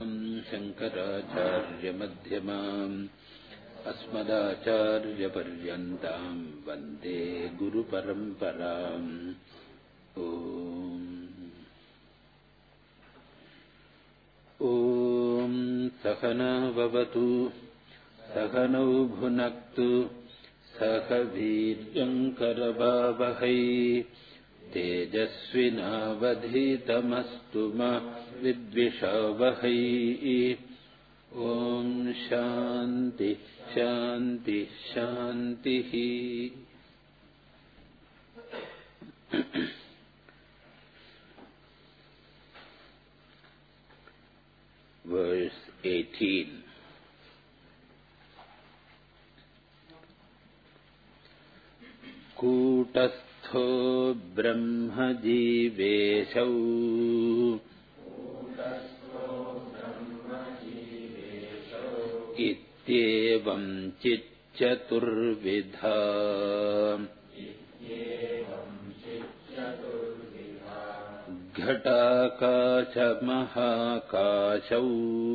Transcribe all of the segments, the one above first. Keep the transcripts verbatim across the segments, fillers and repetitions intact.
शंकराचार्यमध्यमाम् अस्मदाचार्यपर्यन्ताम् वन्दे गुरुपरम्पराम्। ॐ सहना भवतु सहनौ भुनक्तु सह वीर्यं करवावहै तेजस्विनावधीतमस्तु मा विद्विषावहै। ॐ शान्ति शान्ति शान्तिः। Verse eighteen. कूटस्थो ब्रह्म जीवेशौ इत्येवं चिच्चतुर्विधा घटाकाशमहाकाशौ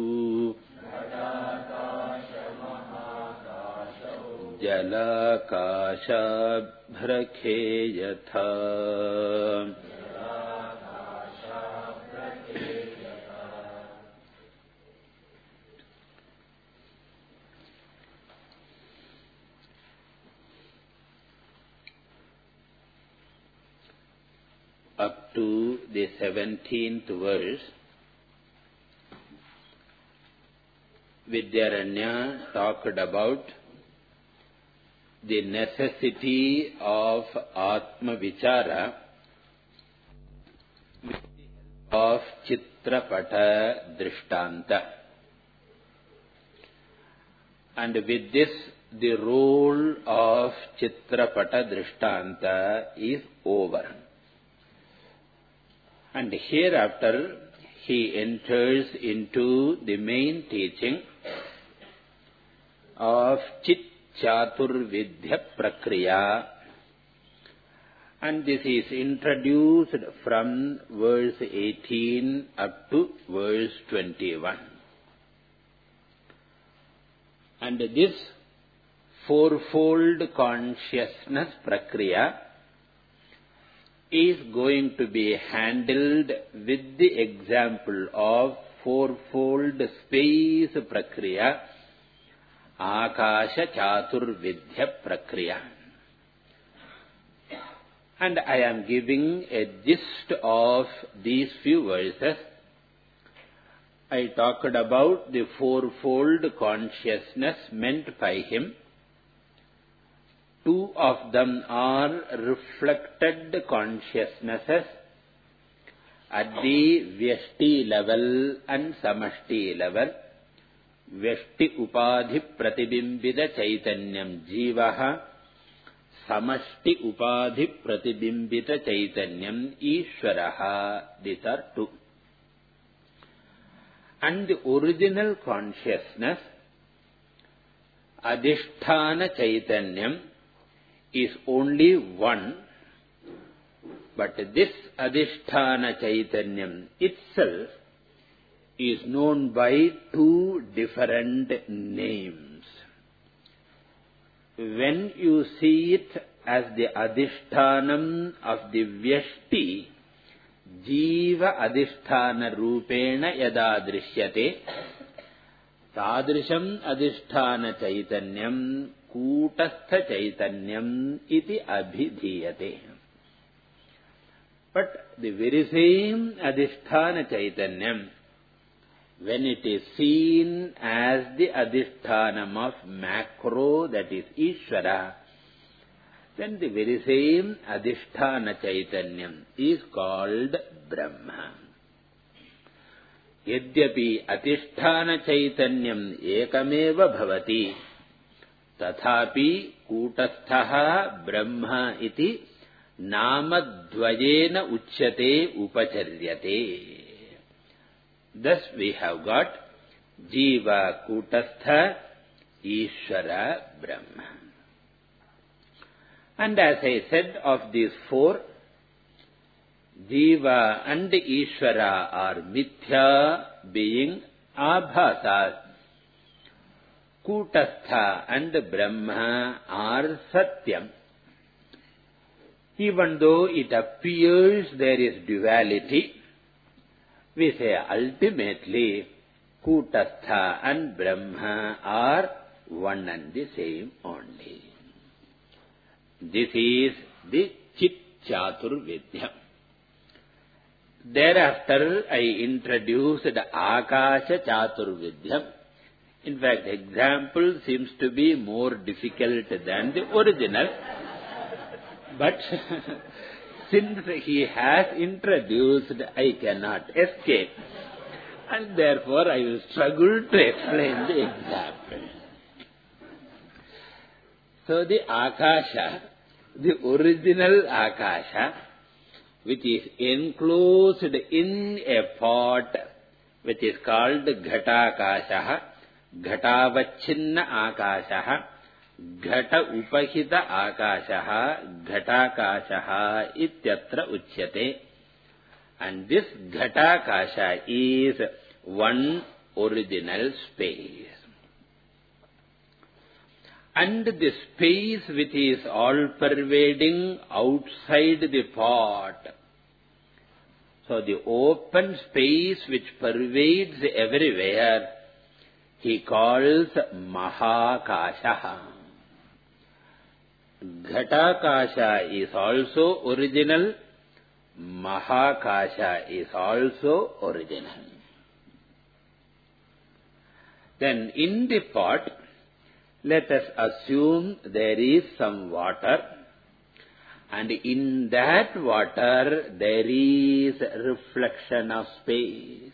जलाकाशाभ्रखे यथा। Up to the seventeenth verse, Vidyaranya talked about the necessity of Atma Vichara with the help of Chitrapata Drishtanta. And with this, the role of Chitrapata Drishtanta is over. And hereafter, he enters into the main teaching of Chit Chaturvidya Prakriya, and this is introduced from verse eighteen up to verse twenty-one. And this fourfold consciousness Prakriya is going to be handled with the example of fourfold space Prakriya, Akasha Chaturvidya Prakriya. And I am giving a gist of these few verses. I talked about the fourfold consciousness meant by him. Two of them are reflected consciousnesses at the Vyashti level and Samashti level. Vyashti upadhi pratibimbita chaitanyam jivaha, Samashti upadhi pratibimbita chaitanyam ishvaraha. These are two. And the original consciousness, Adhishthana chaitanyam, is only one, but this Adhishthana chaitanyam itself is known by two different names. When you see it as the Adhishthanam of the Vyashti, Jiva Adhisthana Rupena Yada Drishyate, Tadrisham Adhisthana Chaitanyam Kutastha Chaitanyam iti abhidhiyate. But the very same Adhisthana Chaitanyam, when it is seen as the Adhishthanam of macro, that is Ishvara, then the very same Adhisthana Chaitanyam is called Brahma. Yadyapi Adhisthana Chaitanyam ekameva bhavati, tathapi Kutasthaha Brahma iti namadvayena uchyate upacharyate. Thus we have got Jiva Kutastha, Ishvara Brahma. And as I said, of these four, Jiva and Ishvara are Mithya, being abhasas. Kutastha and Brahma are Satyam. Even though it appears there is duality, we say ultimately Kutastha and Brahma are one and the same only. This is the Chit Chaturvidya. Thereafter I introduced the Akasha Chaturvidya. In fact, example seems to be more difficult than the original. But since he has introduced, I cannot escape. And therefore I will struggle to explain the example. So the Akasha, the original Akasha, which is enclosed in a pot, which is called Ghatakasha, Ghatavachinna Akasha, Ghata Upahita Akasha, Ghatakasha ityatra uchyate. And this Ghatakasha is one original space. And the space which is all-pervading outside the pot. So the open space which pervades everywhere, he calls Mahakasha. Ghatakasha is also original. Mahakasha is also original. Then in the pot, let us assume there is some water, and in that water there is reflection of space.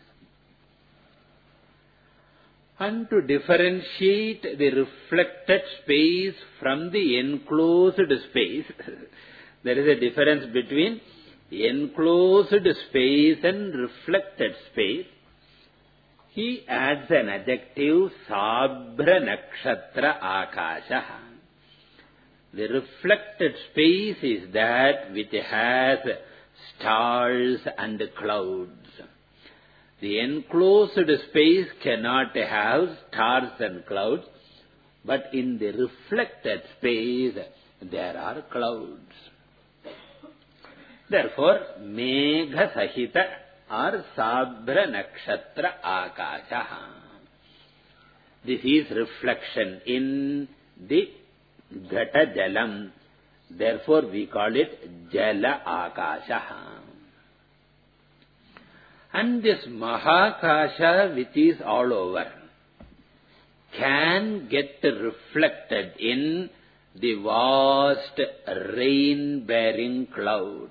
And to differentiate the reflected space from the enclosed space, there is a difference between enclosed space and reflected space. He adds an adjective, Sabra Nakshatra Akasha. The reflected space is that which has stars and clouds. The enclosed space cannot have stars and clouds, but in the reflected space there are clouds. Therefore, Megha Sahita or Sabra Nakshatra Akasha. This is reflection in the Ghata Jalam. Therefore, we call it Jala Akasha. And this Mahakasha, which is all over, can get reflected in the vast rain-bearing clouds.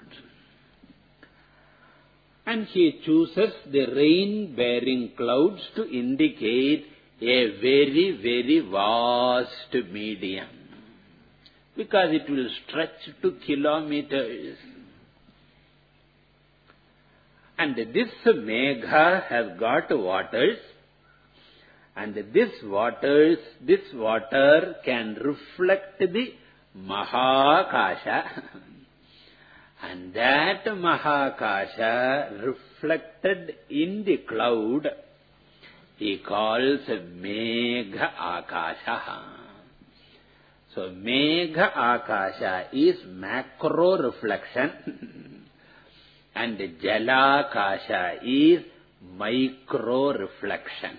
And he chooses the rain-bearing clouds to indicate a very, very vast medium, because it will stretch to kilometers. And this Megha has got waters, and this waters, this water can reflect the Mahakasha. And that Mahakasha reflected in the cloud, he calls Megha Akasha. So Megha Akasha is macro reflection and Jalakasha is micro reflection.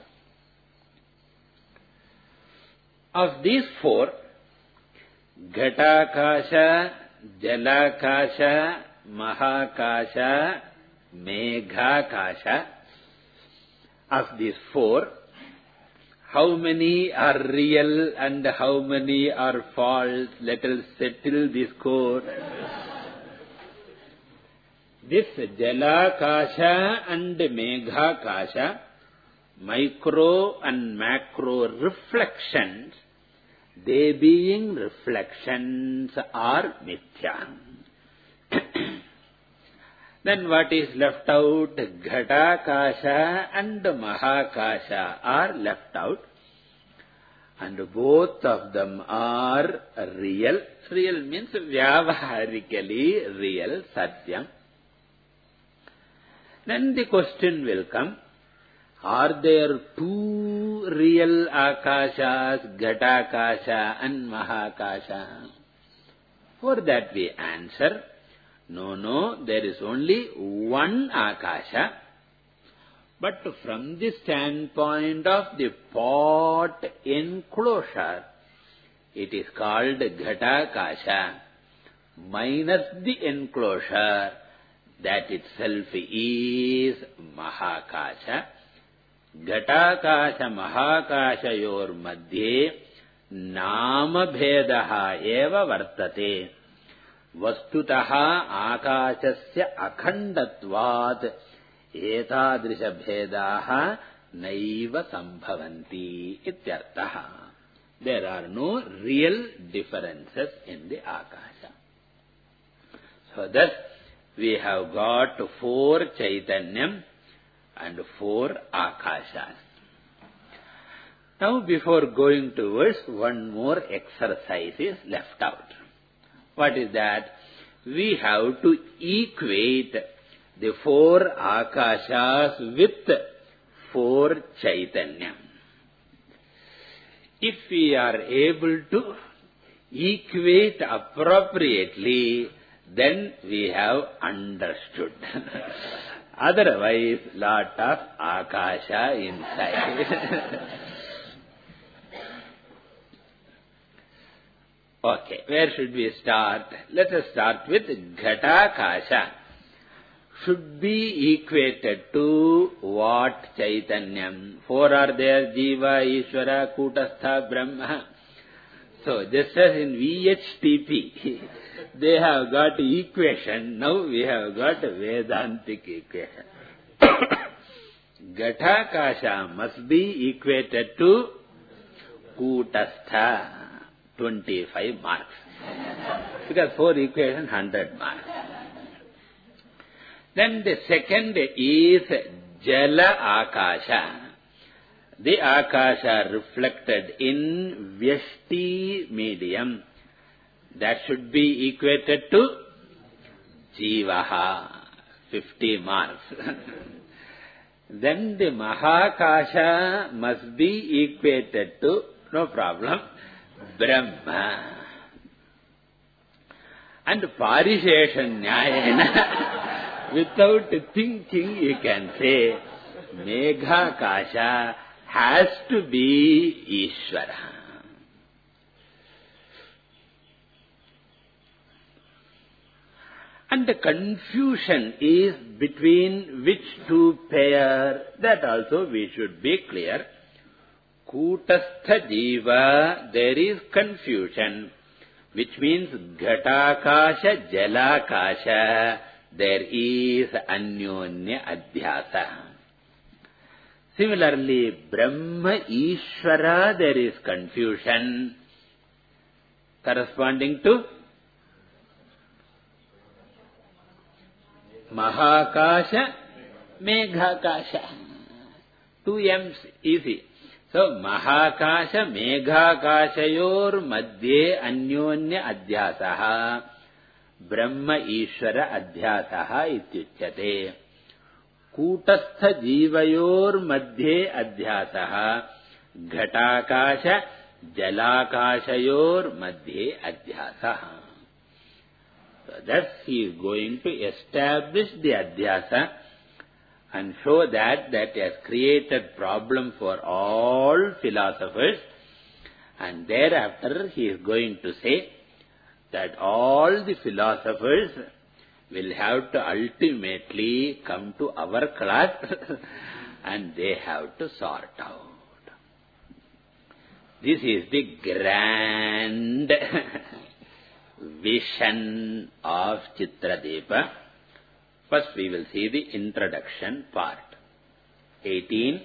Of these four, Ghatakasha, Jalakasha, Mahakasha, Meghakasha, of these four, how many are real and how many are false? Let us settle this score. This Jalakasha and Meghakasha, micro and macro reflections, they being reflections are mithya. Then what is left out? Ghatakasha and Mahakasha are left out. And both of them are real. Real means vyavaharically real, satyam. Then the question will come, Are there two real Akashas, Ghatakasha and Mahakasha? For that we answer, no, no, there is only one Akasha. But from the standpoint of the pot enclosure, it is called Ghatakasha. Minus the enclosure, that itself is Mahakasha. Ghatakasha Mahakashayor madhye nama bhedaha eva vartate. Vastutaha akashasya akhandatvat etadrisha bhedaha naiva sambhavanti ityartaha. There are no real differences in the Akasha. So thus we have got four Chaitanyam and four Akashas. Now before going towards, one more exercise is left out. What is that? We have to equate the four Akashas with four Chaitanyam. If we are able to equate appropriately, then we have understood. Otherwise, lot of Akasha inside. Okay, where should we start? Let us start with Ghatakasha. Should be equated to what Chaitanyam? Four are there: Jiva, Ishvara, Kutastha, Brahma. So, just as in V H T P, they have got equation, now we have got Vedantic equation. Ghatakasha must be equated to Kutastha, twenty-five marks. Because four equation, one hundred marks. Then the second is Jala Akasha. The Akasha reflected in Vyashti medium. That should be equated to Jivaha, fifty marks. Then the Mahakasha must be equated to, no problem, Brahma. And Parishesha Nyayena, without thinking you can say, Meghakasha has to be Ishvara. And the confusion is between which two pair, that also we should be clear. Kutastha Jiva, there is confusion, which means Ghatakasha, Jalakasha, there is Anyonya Adhyasa. Similarly, Brahma, Ishvara, there is confusion, corresponding to Mahakasha, Meghakasha. Two M's, easy. So, Mahakasha, Meghakashayor madhye Anyonya Adhyasaha, Brahma Ishvara Adhyasaha ityuchyate. Kutastha Jivayor madhye Adhyasaha, Ghatakasha, Jalakashayor madhye Adhyasaha. So thus he is going to establish the Adhyasa and show that that has created problem for all philosophers, and thereafter he is going to say that all the philosophers will have to ultimately come to our class and they have to sort out. This is the grand vision of Chitradeepa. First we will see the introduction part. eighteen.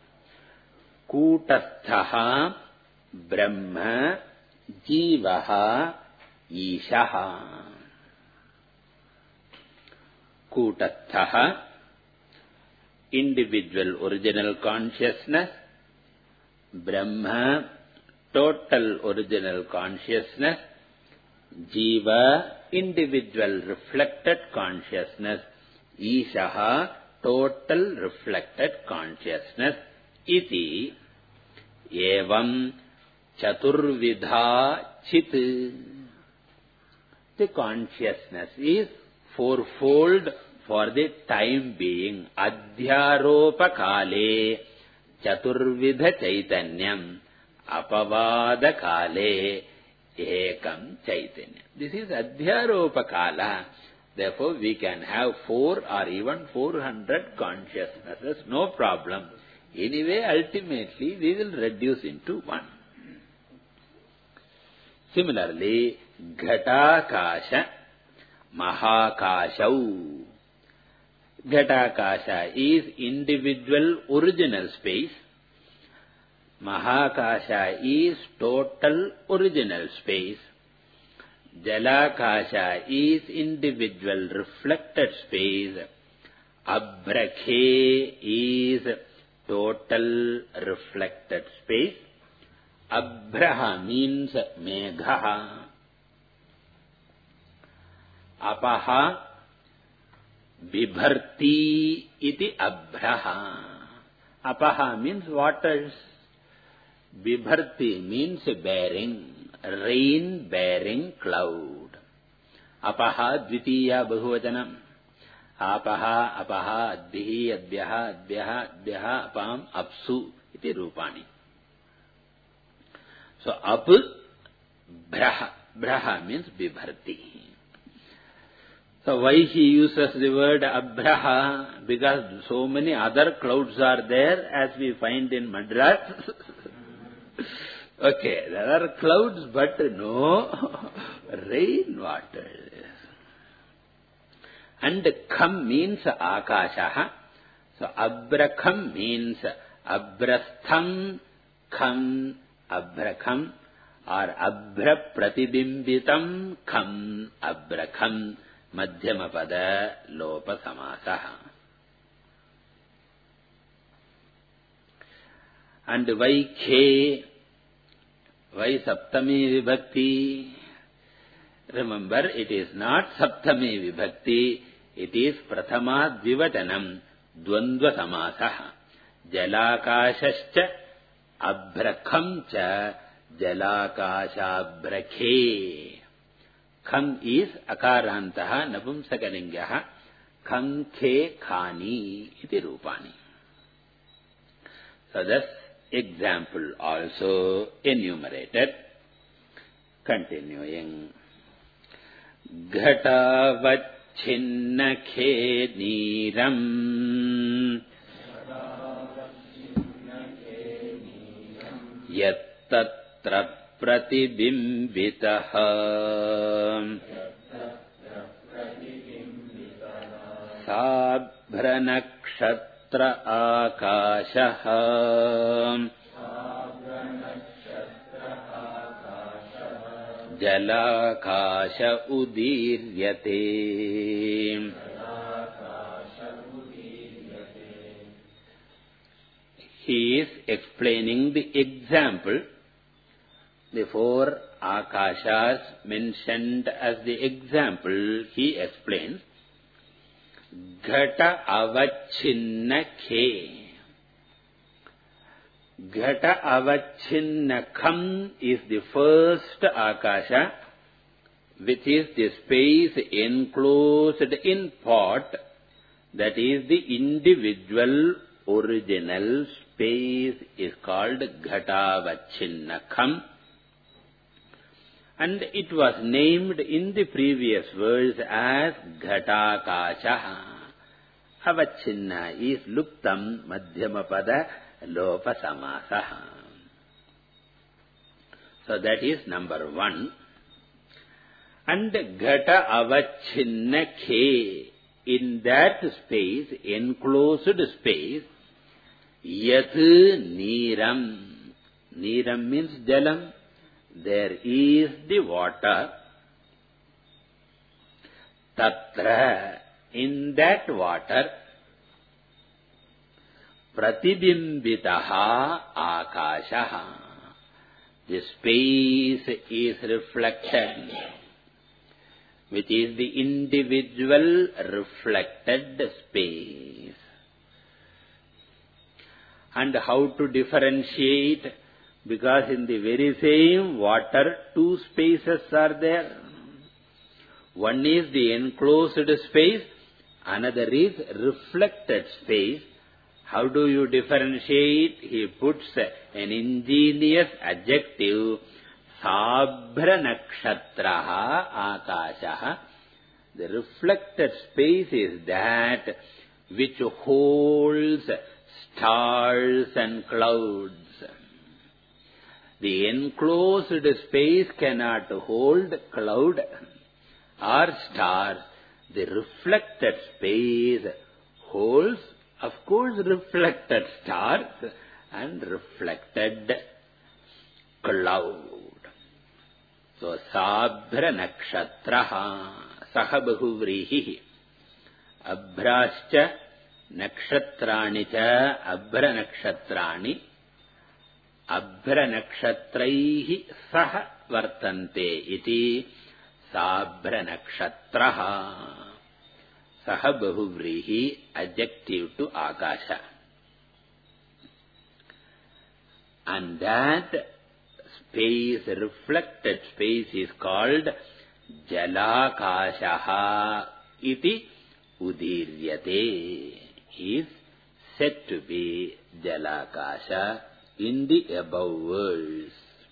Kutasthaha Brahma Jivaha Ishaha. Kutasthaha, individual original consciousness. Brahma, total original consciousness. Jiva, individual reflected consciousness. Ishaha, total reflected consciousness. Iti evam chaturvidha chit. The consciousness is fourfold for the time being. Adhyaropa kale chaturvidha chaitanyam apavada kale ekam chaitanya. This is adhyaropa kala. Therefore, we can have four or even four hundred consciousnesses, no problem. Anyway, ultimately, we will reduce into one. Similarly, Ghatakasha, Mahakashau. Ghatakasha is individual original space. Mahakasha is total original space. Jalakasha is individual reflected space. Abrakhe is total reflected space. Abraha means Megha. Apaha Bibharti iti Abraha. Apaha means waters. Bibharti means bearing. Rain-bearing cloud. Apaha dvitiya bahuvachanam. Apaha, apaha, adhihi, adhyaha, adhyaha, adhyaha, apam, apsu, iti rupani. So, ap, braha. Braha means bibharti. So, why he uses the word abraha? Because so many other clouds are there, as we find in Madras. Okay, there are clouds, but no rain water. And kham means akashaha. So, abrakham means abrastham kham abrakham or abra pratibimbitam kham abrakham madhyamapada lopa samasaha. And why khe? Why Saptami Vibhakti? Remember, it is not Saptami Vibhakti, it is Prathama Dvivachanam, Dvandva Samasaha. Jalakashascha Abrakham cha Jalakasha Brakhe. Kham is Akarantaha Napumsakalingaha. Kham khe khani iti rupani. So thus, example also enumerated. Continuing. Ghatavachinna khe niram yattatra pratibimbitaha sabhranakshatra akashaha jalakasha udiryate. He is explaining the example. The four akashas mentioned as the example, he explains. Ghata avachinna khe. Ghata avachinna kham is the first akasha, which is the space enclosed in pot, that is the individual original space is called Ghata avachinna kham. And it was named in the previous verse as Ghatakasha. Avachinna is luptam madhyamapada lopa samasaha. So that is number one. And Ghata avachinna khe, in that space, enclosed space, yat niram. Niram means jalam. There is the water. Tatra, in that water, Pratibimbitaha akashaha. The space is reflected, which is the individual reflected space. And how to differentiate? Because in the very same water, two spaces are there. One is the enclosed space, another is reflected space. How do you differentiate? He puts an ingenious adjective, Sabhra Nakshatraha Akashaha. The reflected space is that which holds stars and clouds. The enclosed space cannot hold cloud or star. The reflected space holds, of course, reflected stars and reflected cloud. So, Sabhra Nakshatraha Saha Bahuvrihi Abhrascha Nakshatrani cha Abhra Nakshatrani Abhra Nakshatraihi Saha Vartante iti Sabhra Nakshatraha Saha Bahuvrihi adjective to Akasha. And that space, reflected space is called Jalakashaha iti Udiryate. Is said to be Jalakasha in the above words.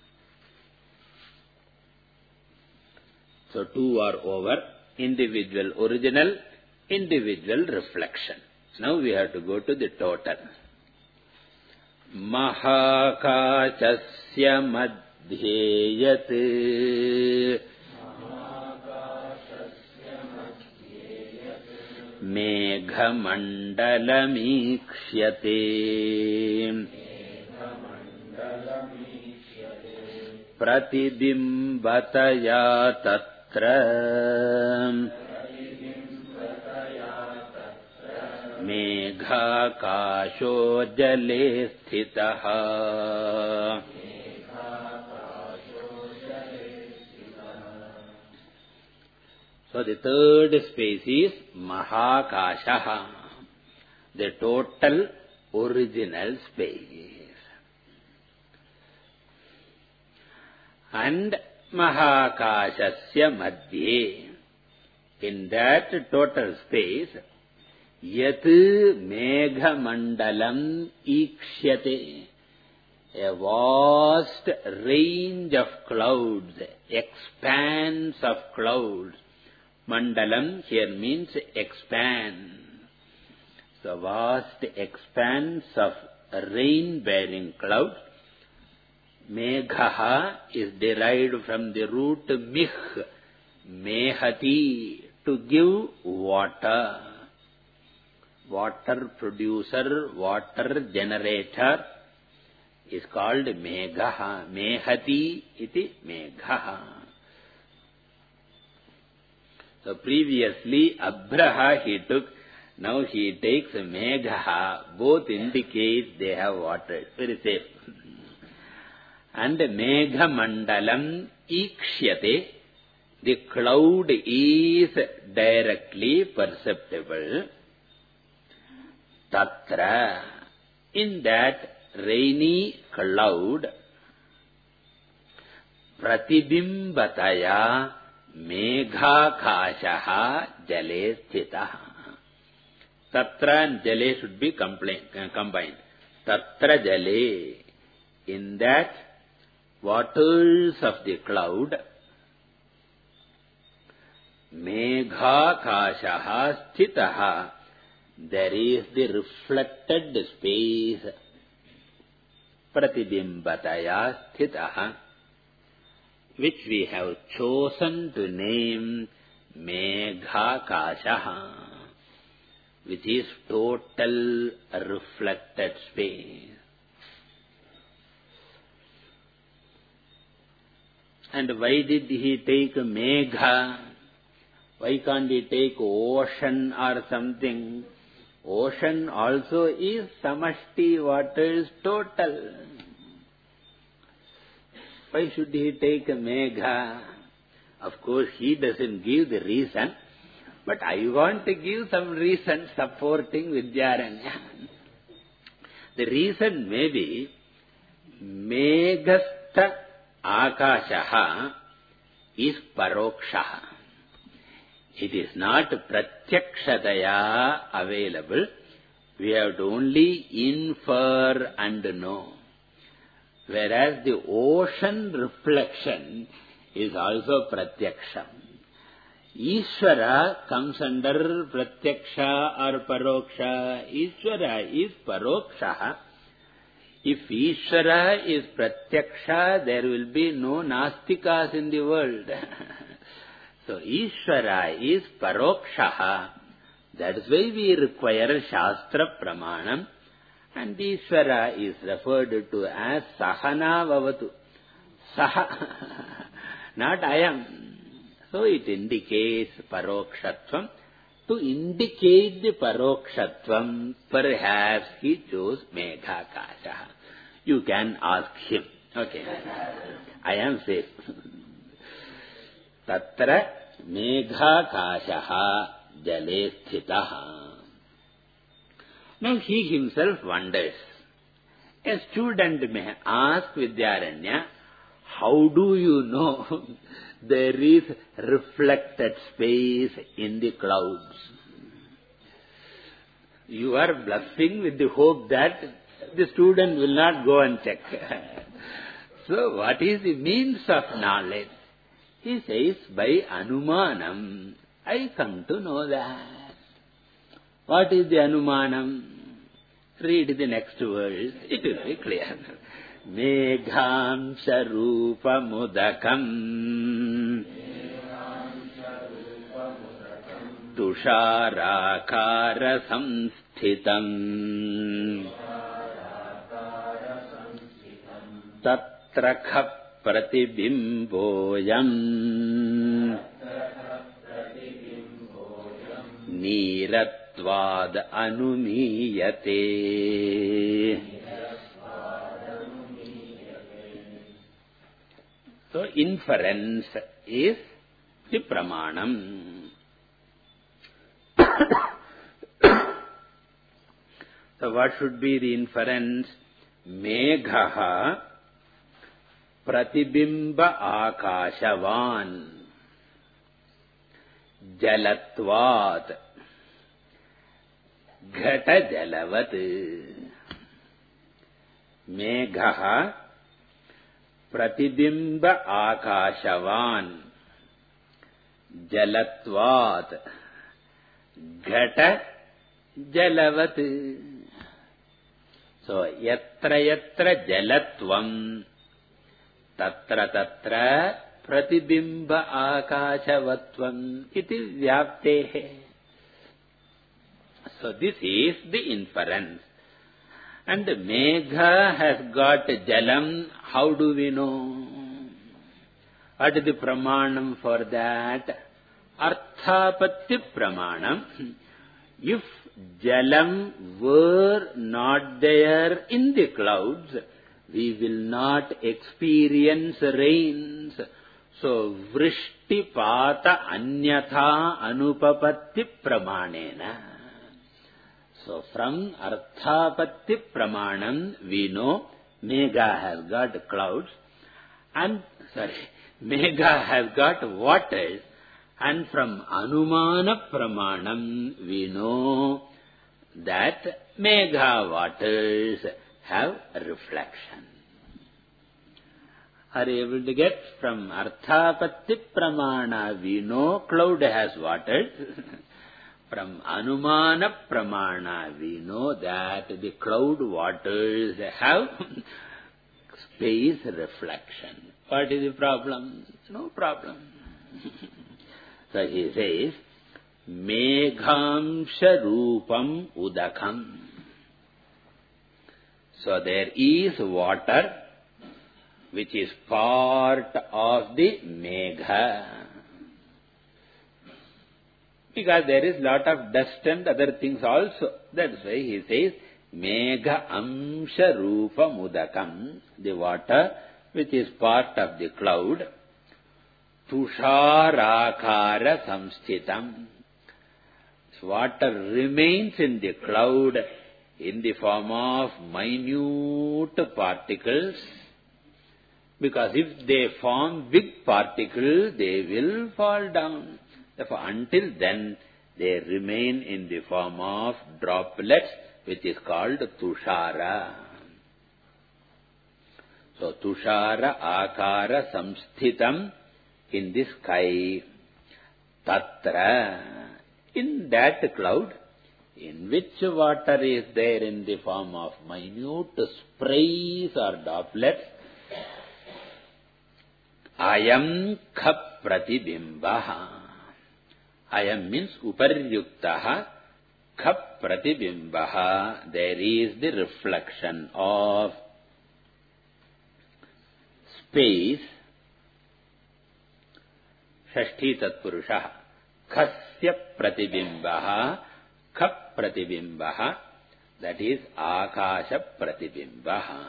So two are over. Individual original, individual reflection. Now we have to go to the total. Mahakachasya madhyeyat Meghamandalamiksyate Pratibimbataya tatra Meghakasho jale sthitaha. So the third space is Mahakashaha, the total original space. And Mahakashasya madhye, in that total space, Yat Megha Mandalam Ikshyate, a vast range of clouds, expanse of clouds. Mandalam here means expand. So vast expanse of rain-bearing clouds. Meghaha is derived from the root mih, mehati, to give water. Water producer, water generator is called Meghaha. Mehati iti Meghaha. So previously Abhraha he took, now he takes Meghaha. Both indicate they have water. Very safe. And Megha Mandalam Ikshyate, the cloud is directly perceptible. Tatra, in that rainy cloud, Pratibimbataya Meghakashaha jale sthitaha. Tatra and jale should be combined. Tatra jale, in that waters of the cloud, Meghakashaha sthitaha, there is the reflected space, Pratibimbataya sthitaha, which we have chosen to name Meghakashaha, which is total reflected space. And why did he take Megha? Why can't he take ocean or something? Ocean also is Samashti waters total. Why should he take Megha? Of course, he doesn't give the reason, but I want to give some reason supporting Vidyaranya. The reason may be Meghastha Akashaha is Parokshaha. It is not Pratyakshataya available. We have to only infer and know. Whereas the ocean reflection is also Pratyaksha. Ishvara comes under Pratyaksha or Paroksha. Ishvara is Paroksha. If Ishvara is Pratyaksha, there will be no Nastikas in the world. So Ishvara is Paroksha. That is why we require Shastra Pramanam. And Ishvara is referred to as Sahana Vavatu. Saha. Not I am. So it indicates Parokshatvam. To indicate the Parokshatvam, perhaps he chose Meghakasha. You can ask him. Okay. I am safe. Tatra Meghakashaha Jale Sthitaha. Now he himself wonders. A student may ask Vidyaranya, how do you know there is reflected space in the clouds? You are bluffing with the hope that the student will not go and check. So what is the means of knowledge? He says, by Anumanam, I come to know that. What is the Anumanam? Read the next verse, it will be clear. Megham Sharupa Mudakam Tusharakara Samsthitam Tatrakha Pratibimboyam Niratvad Anumiyate. So inference is the pramanam. So what should be the inference? Meghaha pratibimba akashavan jalatvat ghata jalavat. Meghaha pratibimba akashavan jalatvat ghata jalavat. So yatra yatra jalatvam tatra tatra pratibimba akashavatvam iti vyaptehe. So this is the inference. And Megha has got jalam. How do we know? What is the pramanam for that? Arthapatti pramanam. If jalam were not there in the clouds, we will not experience rains. So vrishti pata anyatha anupapatti pramanena. So from Arthapatti Pramanam we know Megha has got clouds and, sorry, Megha has got waters, and from Anumana Pramanam we know that Megha waters have reflection. Are you able to get? From Arthapatti Pramana we know cloud has waters. From Anumana Pramana we know that the cloud waters have space reflection. What is the problem? No problem. So he says, Meghamsha Rupam Udakam. So there is water which is part of the Megha. Because there is lot of dust and other things also. That's why he says, Megha Amsha Rupa Mudakam, the water which is part of the cloud, Tusharakara Samsthitam. Water remains in the cloud in the form of minute particles, because if they form big particles, they will fall down. Therefore, until then, they remain in the form of droplets, which is called tushara. So, tushara akara samsthitam in the sky. Tatra, in that cloud, in which water is there in the form of minute sprays or droplets, ayam khap pratibimbaha. Ayam means uparyuktaha, khap pratibimbaha. There is the reflection of space. Shashti tatpurusha. Khasya pratibimbaha, khap pratibimbaha. That is akasha pratibimbaha.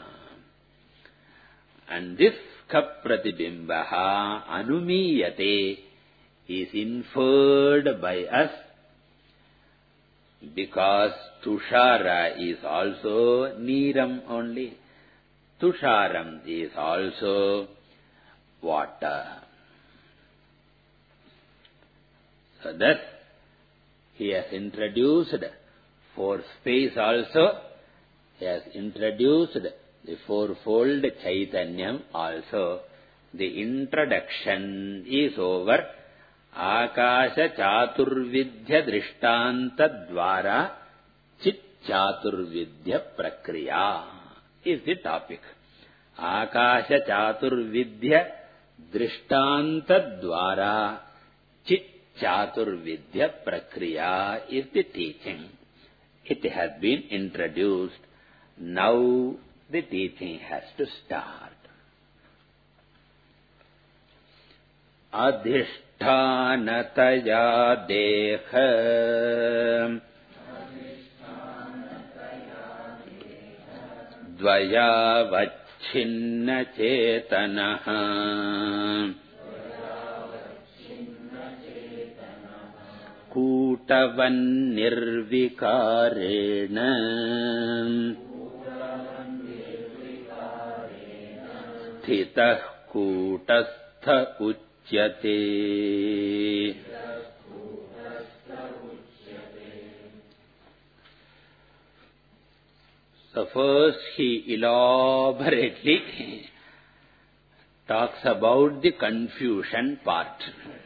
And this khap pratibimbaha anumiyate is inferred by us, because tushara is also neeram only. Tusharam is also water. So thus, he has introduced for space also, he has introduced the fourfold Chaitanyam also. The introduction is over. Akasha chaturvidya drishtanta dvara chit chaturvidya prakriya is the topic. Akasha chaturvidya drishtanta dvara chit chaturvidya prakriya is the teaching. It has been introduced. Now the teaching has to start. Adhishtanataya dekha dvaya vachinna chetanaha kutavan nirvikarena sthitah kutastha uchyate. So first he elaborately talks about the confusion part.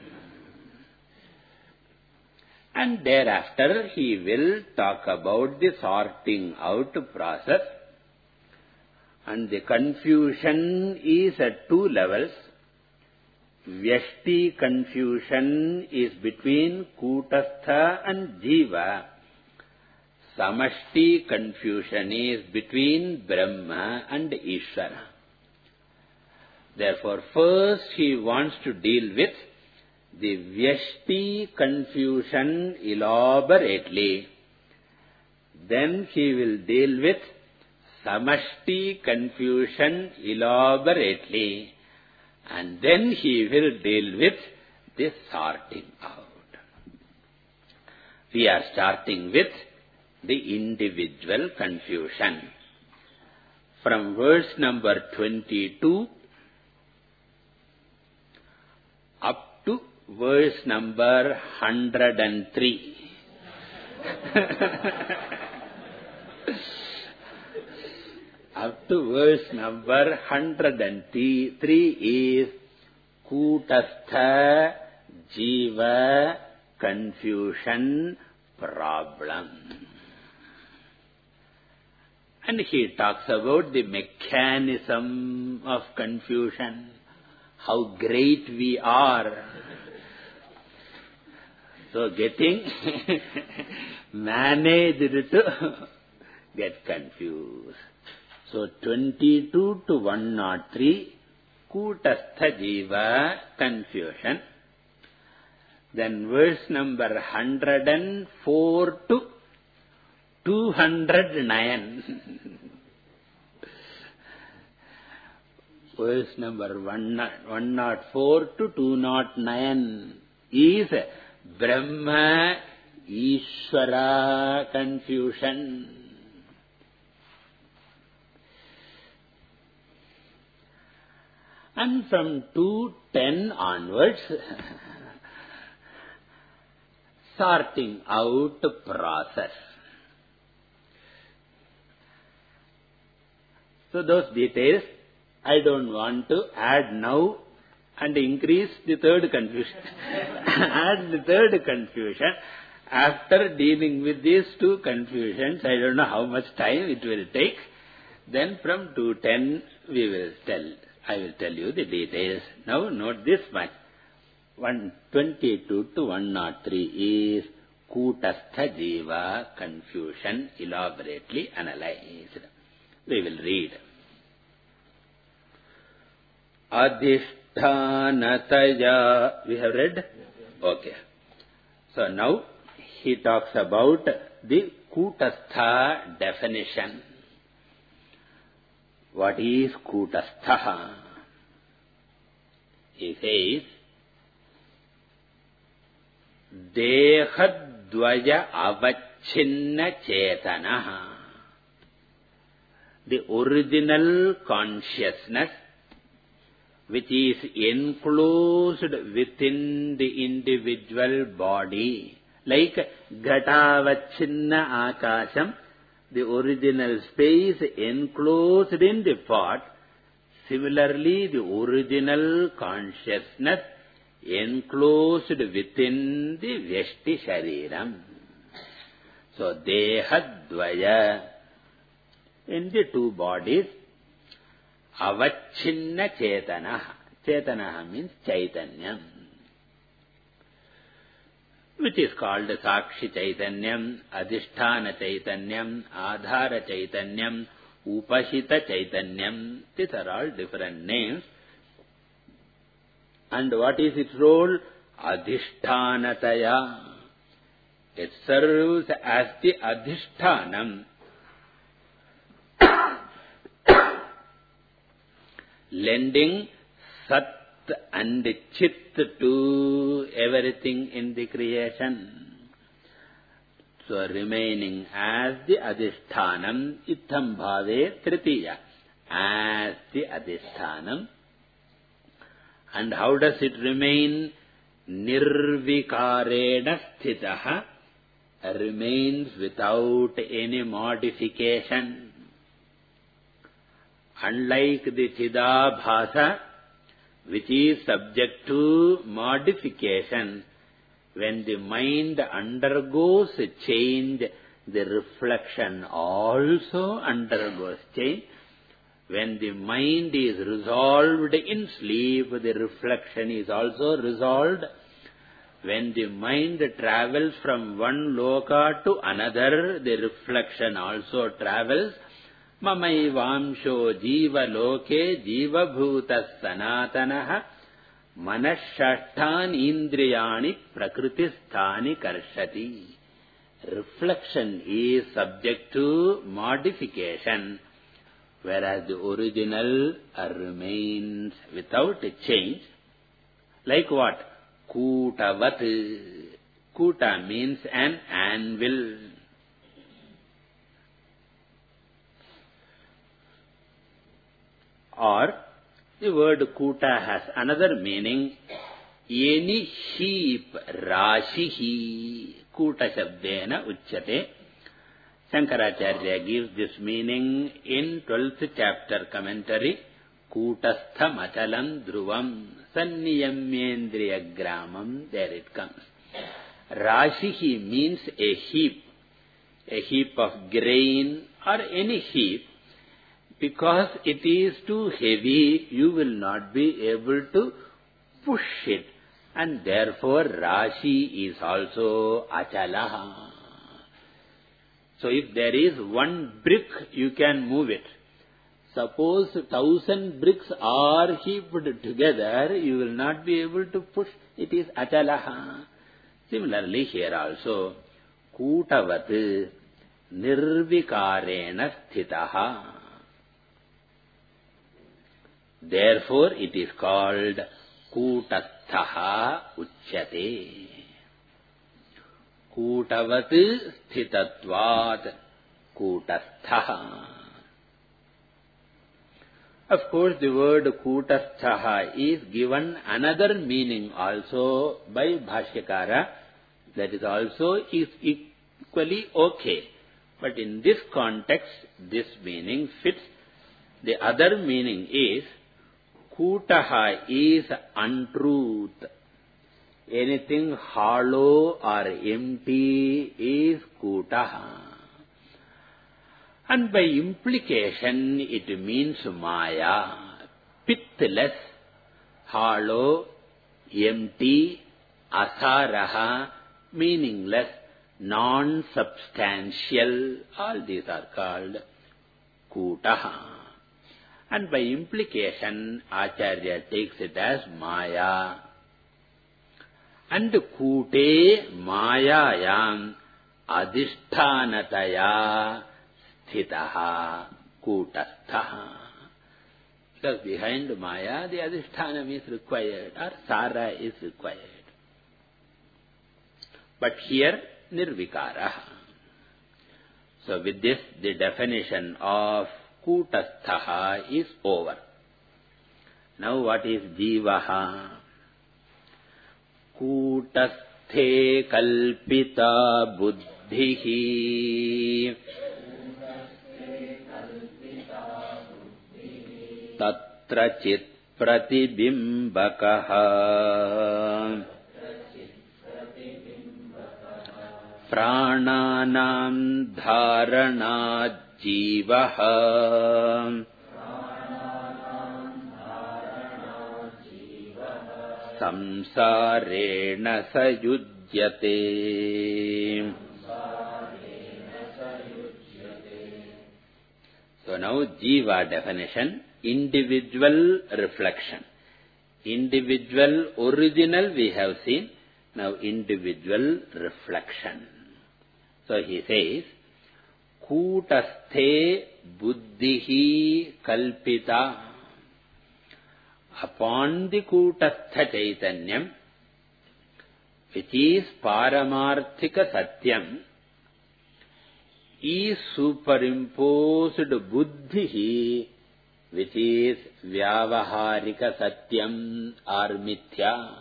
And thereafter he will talk about the sorting out process. And the confusion is at two levels. Vyashti confusion is between Kutastha and Jiva. Samashti confusion is between Brahma and Ishvara. Therefore, first he wants to deal with the Vyashti confusion elaborately. Then he will deal with Samashti confusion elaborately. And then he will deal with this sorting out. We are starting with the individual confusion. From verse number twenty-two up to verse number one hundred three. Up to verse number one hundred three is Kutastha Jiva confusion problem. And he talks about the mechanism of confusion, how great we are. So getting managed to get confused. So twenty-two to one oh three, Kutastha Jiva confusion. Then verse number one hundred four to two hundred nine. Verse number one oh four to two oh nine is Brahma Ishvara confusion. And from two ten onwards, sorting out process. So those details I don't want to add now and increase the third confusion. Add the third confusion. After dealing with these two confusions, I don't know how much time it will take. Then from two ten we will tell, I will tell you the details. Now note this much. one twenty-two to one oh three is Kutastha Jiva confusion elaborately analyzed. We will read. Adhishtanataya. We have read? Okay. So now he talks about the Kutastha definition. What is Kutastha? He says, Dehadvaya avachinna chetana. The original consciousness which is enclosed within the individual body. Like Ghatavachinna Akasham, the original space enclosed in the pot. Similarly, the original consciousness enclosed within the Vyashti Shariram. So, Dehadvaya, in the two bodies, Avachinna Chetana. Chetana means Chaitanyam, which is called Sakshi Chaitanyam, Adhisthana Chaitanyam, Adhara Chaitanyam, Upashita Chaitanyam. These are all different names. And what is its role? Adhishtanataya. It serves as the Adhishtanam, lending Sat and Chit to everything in the creation. So remaining as the Adhishtanam, Itham Bhave Tritiya, as the Adhishtanam. And how does it remain? Nirvikarena Sthitaha, remains without any modification. Unlike the Chidabhasa, which is subject to modification, when the mind undergoes a change, the reflection also undergoes change. When the mind is resolved in sleep, the reflection is also resolved. When the mind travels from one loka to another, the reflection also travels. Mamaivamsho jiva loke jiva bhuta sanatanaha manashashtan indriyani prakritisthani karshati. Reflection is subject to modification, whereas the original remains without a change. Like what? Kutavat. Kuta means an anvil. Or the word Kuta has another meaning. Any heap, Rashihi, Kuta Shabdena Uchyate. Shankaracharya gives this meaning in twelfth chapter commentary. Kutastha Machalam Dhruvam Sanniyamyendriya Gramam. There it comes. Rashihi means a heap, a heap of grain or any heap. Because it is too heavy, you will not be able to push it. And therefore, Rashi is also Achalaha. So if there is one brick, you can move it. Suppose thousand bricks are heaped together, you will not be able to push. It is Achalaha. Similarly here also, Kutavat Nirvikarena Sthitaha. Therefore, it is called Kutasthaha Uchyate. Kutavat Sthitatvat Kutasthaha. Of course, the word Kutasthaha is given another meaning also by Bhashyakara. That is also is equally okay. But in this context, this meaning fits. The other meaning is, Kutaha is untruth. Anything hollow or empty is Kutaha. And by implication, it means Maya. Pithless, hollow, empty, asaraha, meaningless, non-substantial. All these are called Kutaha. And by implication, Acharya takes it as Maya. And Kute Mayayam Adhishthanataya Sthitaha Kutasthaha. Because behind Maya, the Adhishthanam is required, or Sara is required. But here, Nirvikara. So with this, the definition of Kutasthaha is over. Now what is Jivaha? Kutasthe kalpita buddhihi tatra chit pratibimbakaha prananam dharanat jivaha samsarena sayujyate. So now Jiva definition, individual reflection. Individual original we have seen, now individual reflection. So he says, Kutasthe buddhihi kalpita. Upon the Kutastha Chaitanyam, which is Paramarthika Satyam, is superimposed Buddhihi, which is Vyavaharika Satyam or Mithya.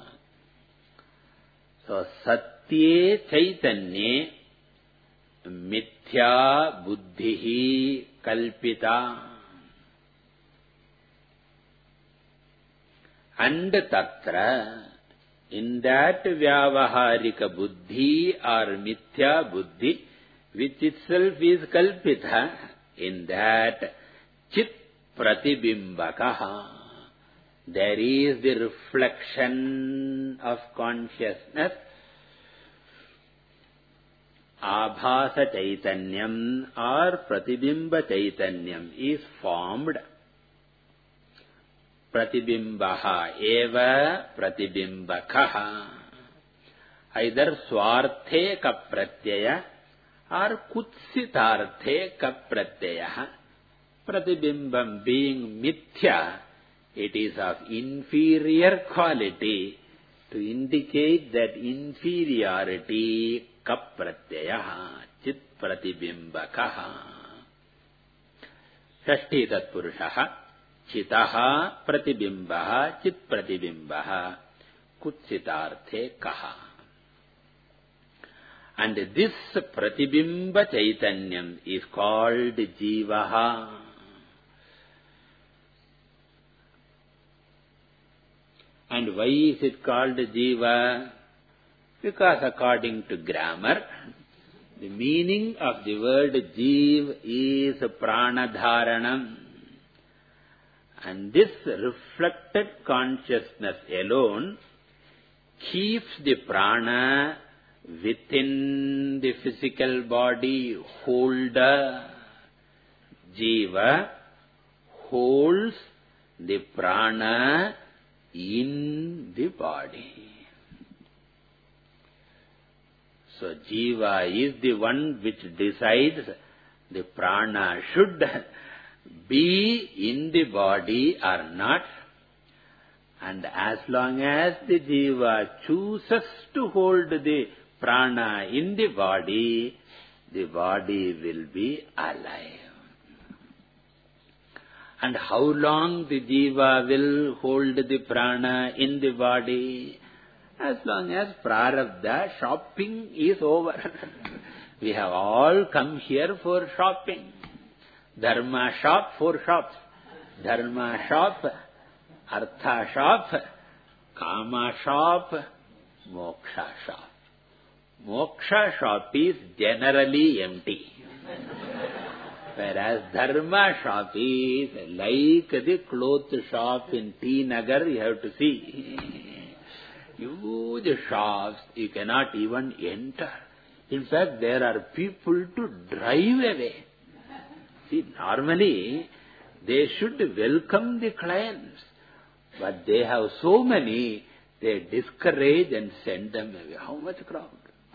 So, Satye Chaitanye Mithya Buddhihi Kalpita. And Tatra, in that Vyavaharika Buddhi or Mithya Buddhi, which itself is Kalpita, in that Chit Pratibimbakaha, there is the reflection of consciousness. Abhasa Chaitanyam or Pratibimba Chaitanyam is formed. Pratibimbaha eva pratibimbakaha. Either swarthe kapratyaya or kutsitarthe kapratyaya. Pratibimbam being mithya, it is of inferior quality. To indicate that inferiority, kapratyaya, chit pratibimbakaha. Shashti tatpurushaha. Chitaha pratibimbaha chit pratibimbaha kutsitarthe kaha. And this pratibimba chaitanyam is called Jivaha. And why is it called Jiva? Because according to grammar, the meaning of the word Jiv is pranadharanam. And this reflected consciousness alone keeps the prana within the physical body holder. Jiva holds the prana in the body. So Jiva is the one which decides the prana should be in the body or not. And as long as the Jiva chooses to hold the prana in the body, the body will be alive. And how long the jiva will hold the prana in the body? As long as prarabdha, shopping is over. We have all come here for shopping. Dharma shop, four shops. Dharma shop, artha shop, kama shop, moksha shop. Moksha shop is generally empty. Whereas dharma shop is like the cloth shop in T Nagar, you have to see. Huge shops, you cannot even enter. In fact, there are people to drive away. See, normally, they should welcome the clients. But they have so many, they discourage and send them away. How much crowd?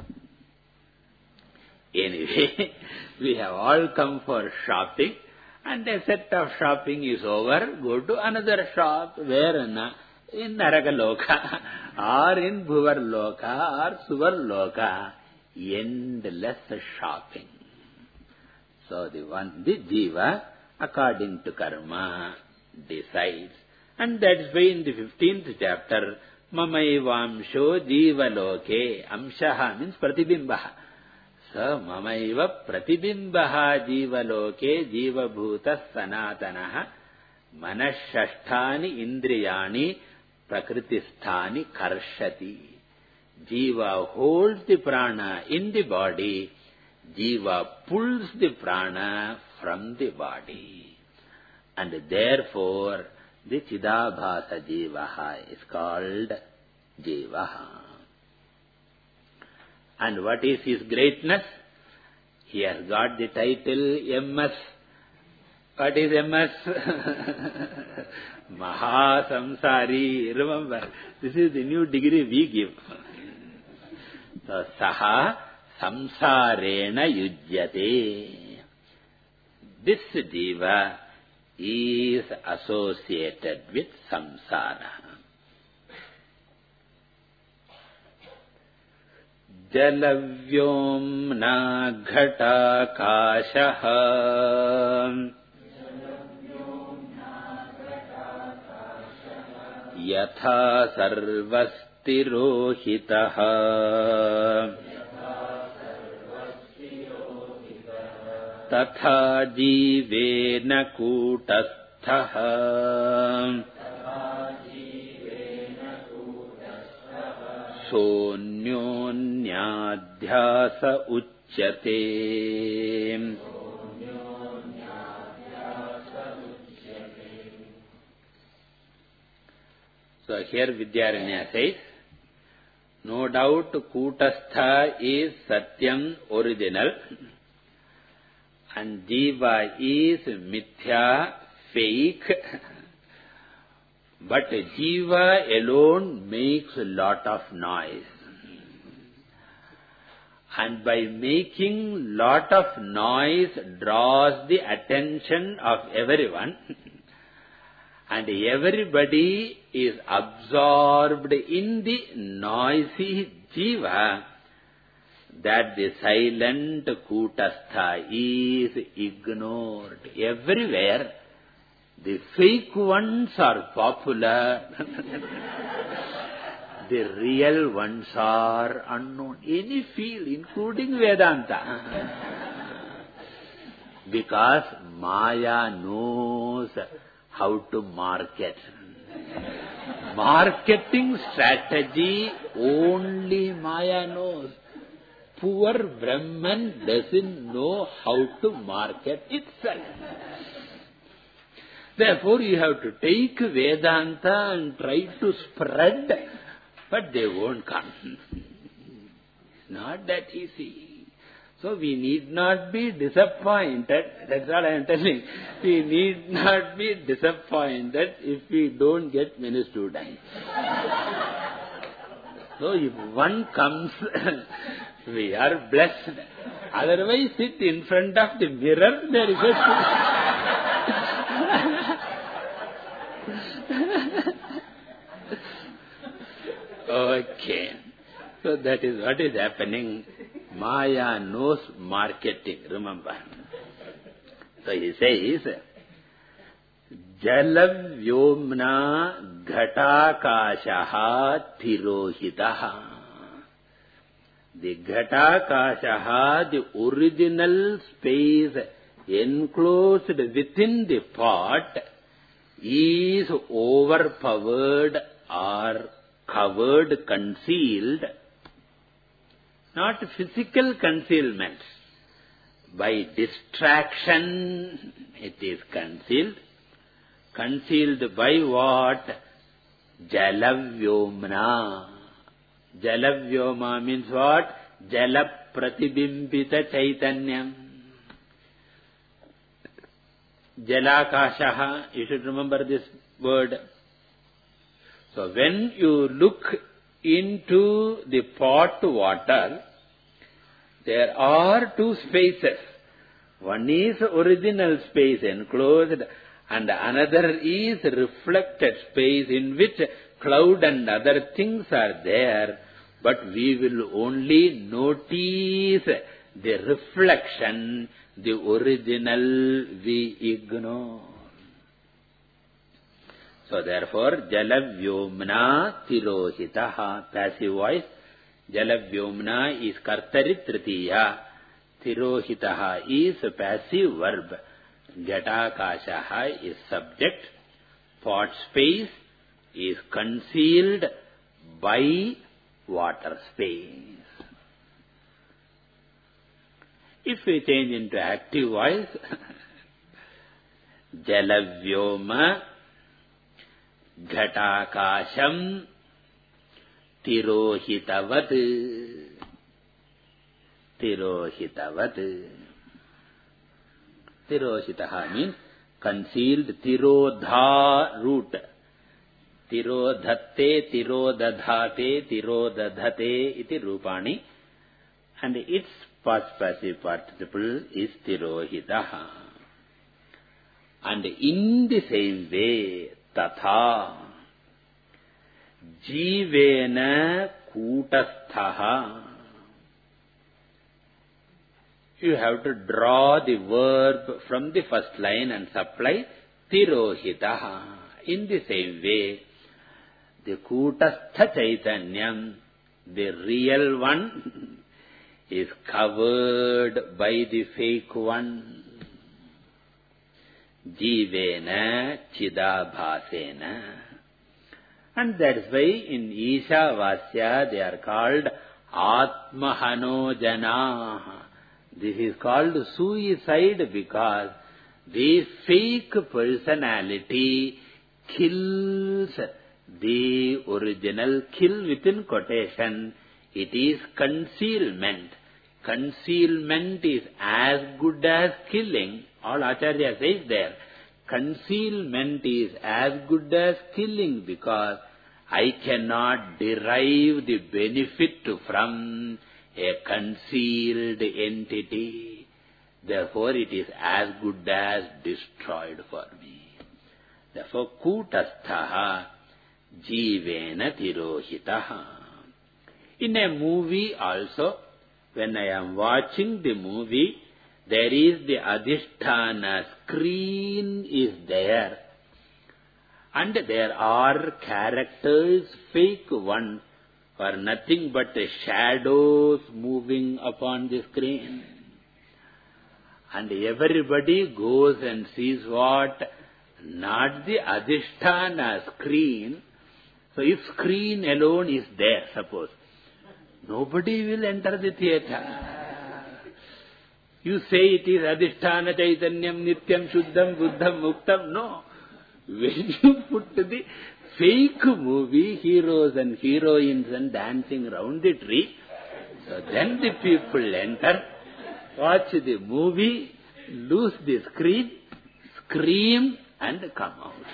Anyway, we have all come for shopping, and a set of shopping is over. Go to another shop, where in, in Naragaloka, or in Bhuvarloka, or Suvarloka. Endless shopping. So the one, the jiva, according to karma, decides. And that's why in the fifteenth chapter, Mamaivamsho jiva loke, amshaha means pratibimbaha. So, Mamaiva pratibimbaha jiva loke, jiva bhuta sanatanaha, manashasthani indriyani, prakritisthani karshati. Jiva holds the prana in the body, jiva pulls the prana from the body. And therefore, the Chidabhasa Jivaha is called Jivaha. And what is his greatness? He has got the title M S. What is M S? Mahasamsari. Remember, this is the new degree we give. So, Saha Samsarena Yujyate. This jiva is associated with samsara. Jalavyomna ghata kashaha yatha sarvastirohitaha tatha jivena kutasthaha Sonyonyadhyasa uchyate. So here Vidyaranya says, no doubt Kutastha is Satyam original and Jiva is Mithya fake. But Jiva alone makes a lot of noise. And by making lot of noise draws the attention of everyone. And everybody is absorbed in the noisy Jiva, that the silent Kutastha is ignored. Everywhere the fake ones are popular, the real ones are unknown. Any field, including Vedanta. Because Maya knows how to market. Marketing strategy only Maya knows. Poor Brahman doesn't know how to market itself. Therefore, you have to take Vedanta and try to spread, but they won't come. It's not that easy. So we need not be disappointed. That's all I am telling. We need not be disappointed if we don't get many students. So if one comes, we are blessed. Otherwise, sit in front of the mirror, there is a Okay. So that is what is happening. Maya knows marketing, remember. So he says, Jalavyomna ghatakashaha tirohitaha. The ghatakashaha, the original space enclosed within the pot, is overpowered or covered, concealed, not physical concealment. By distraction it is concealed. Concealed by what? Jalavyomna. Jalavyoma means what? Jala pratibimbita chaitanyam. Jalakashaha, you should remember this word. So when you look into the pot water, there are two spaces. One is original space enclosed, and another is reflected space in which cloud and other things are there, but we will only notice the reflection, the original we ignore. So therefore, Jalavyomna tirohitaha, passive voice. Jalavyomna is kartari tritiya. Tirohitaha is passive verb. Ghatakashaha is subject. Pot space is concealed by water space. If we change into active voice, Jalavyoma Ghatakasham Tirohitavat. Tirohitavat. Tirohitaha means concealed. Tirodha root. Tirodhatte, tirodadhate, tirodadhate iti rupani. And its past passive participle is tirohitaha. And in the same way, tatha jivena kutasthaha. You have to draw the verb from the first line and supply tirohitaha. In the same way, the kutastha chaitanyam, the real one, is covered by the fake one. Jivena chidabhasena. And that's why in Isha Vasya they are called Atmahanojana. This is called suicide because the fake personality kills the original. Kill within quotation. It is concealment. Concealment is as good as killing. All Acharya says there. Concealment is as good as killing because I cannot derive the benefit from a concealed entity. Therefore, it is as good as destroyed for me. Therefore, kutasthaha jivena tirohitaha. In a movie also, when I am watching the movie, there is the adhisthana screen is there. And there are characters, fake ones, or nothing but shadows moving upon the screen. And everybody goes and sees what? Not the adhisthana screen. So if screen alone is there, suppose, nobody will enter the theatre. You say it is adhisthana chaitanyam nityam shuddham buddham muktam. No. When you put the fake movie, heroes and heroines and dancing round the tree, so then the people enter, watch the movie, lose the screen, scream and come out.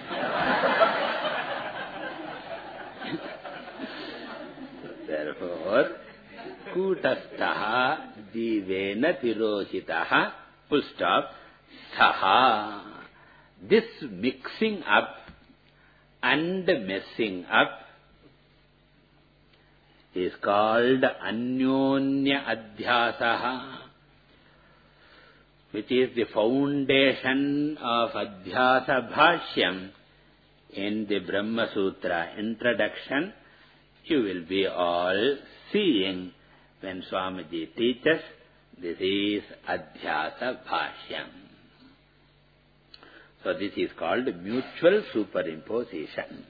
Therefore, kutasthaha jivena tirohitaha, full stop, saha. This mixing up and messing up is called anyonya adhyasaha. which is the foundation of Adhyasa Bhashyam, in the Brahma Sutra introduction, you will be all seeing when Swamiji teaches, this is Adhyasa Bhashyam. So this is called mutual superimposition.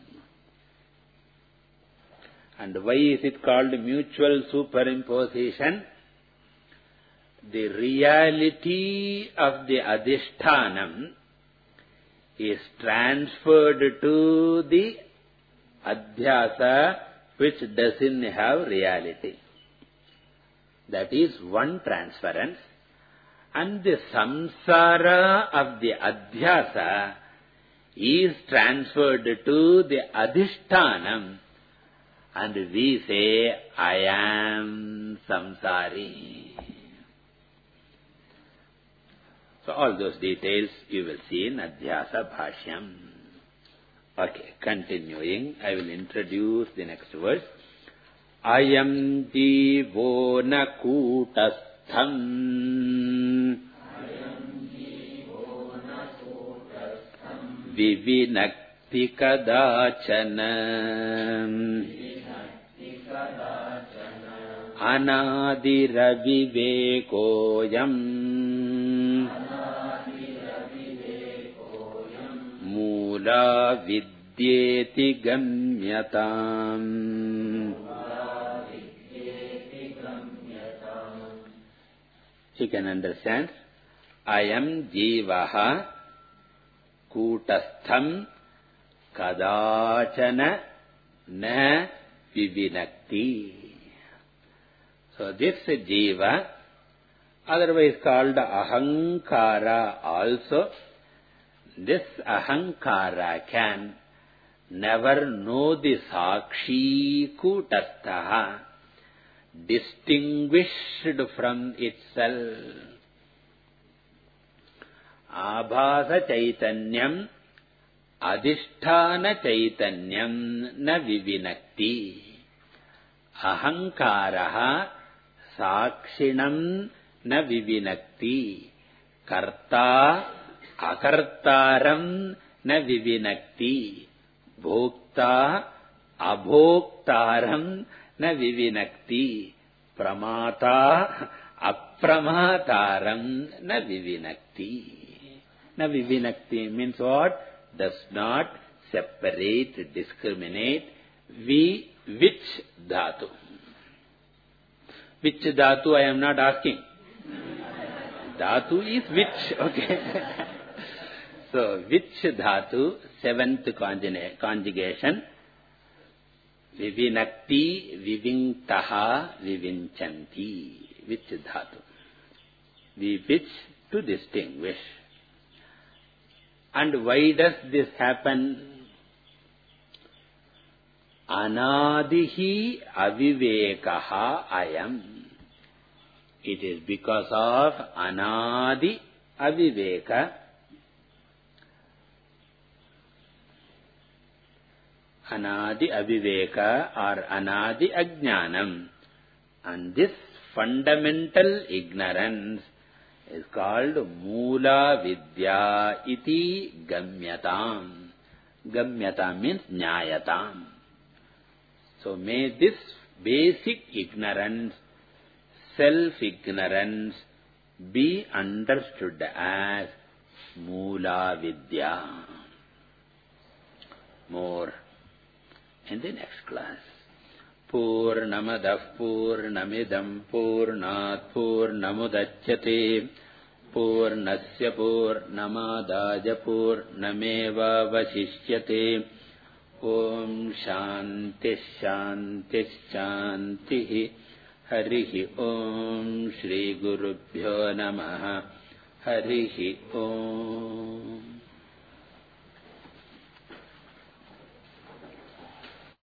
And why is it called mutual superimposition? The reality of the adhishthanam is transferred to the adhyasa which doesn't have reality. That is one transference. And the samsara of the adhyasa is transferred to the adhishthanam. And we say, I am samsari. So all those details you will see in Adhyasa Bhashyam. Okay, continuing, I will introduce the next verse. Ayam jivo na kutatham vivinakti kadachana anadiravivekoyam mula vidyeti gamyatam. You can understand. Ayam jivaha kutastham kadachana na vivinakti. So this jiva, otherwise called ahankara also, this ahankara can never know the sakshi kutastha, distinguished from itself. Abhasa chaitanyam, adhisthana chaitanyam na vivinakti. Ahankaraha sakshinam na vivinakti. Karta akartaram na vivinakti. Bhokta abhoktaram na vivinakti. Pramata apramataram na vivinakti. Na vivinakti means what? Does not separate, discriminate. Vi, which dhatu? Which dhatu I am not asking. Dhatu is which, okay. So, which dhatu, seventh conjugation. Vivinakti, vivinktaha, vivinchanti. Which dhatu? We wish to distinguish. And why does this happen? Anadihi avivekaha ayam. It is because of anadi aviveka. Anadi aviveka or anadi ajnanam. And this fundamental ignorance is called Mula Vidya iti Gamyatam. Gamyatam means Nyayatam. So may this basic ignorance, self-ignorance, be understood as Mula Vidya. More in the next class. Purnamadav Purnamidam Purnat Purnamudachyate Purnasya Purnamadaja Purnameva Vasishyate. Om Shanti Shanti Shanti. Harihi Om Shri Gurubhyo Namaha. Harihi Om.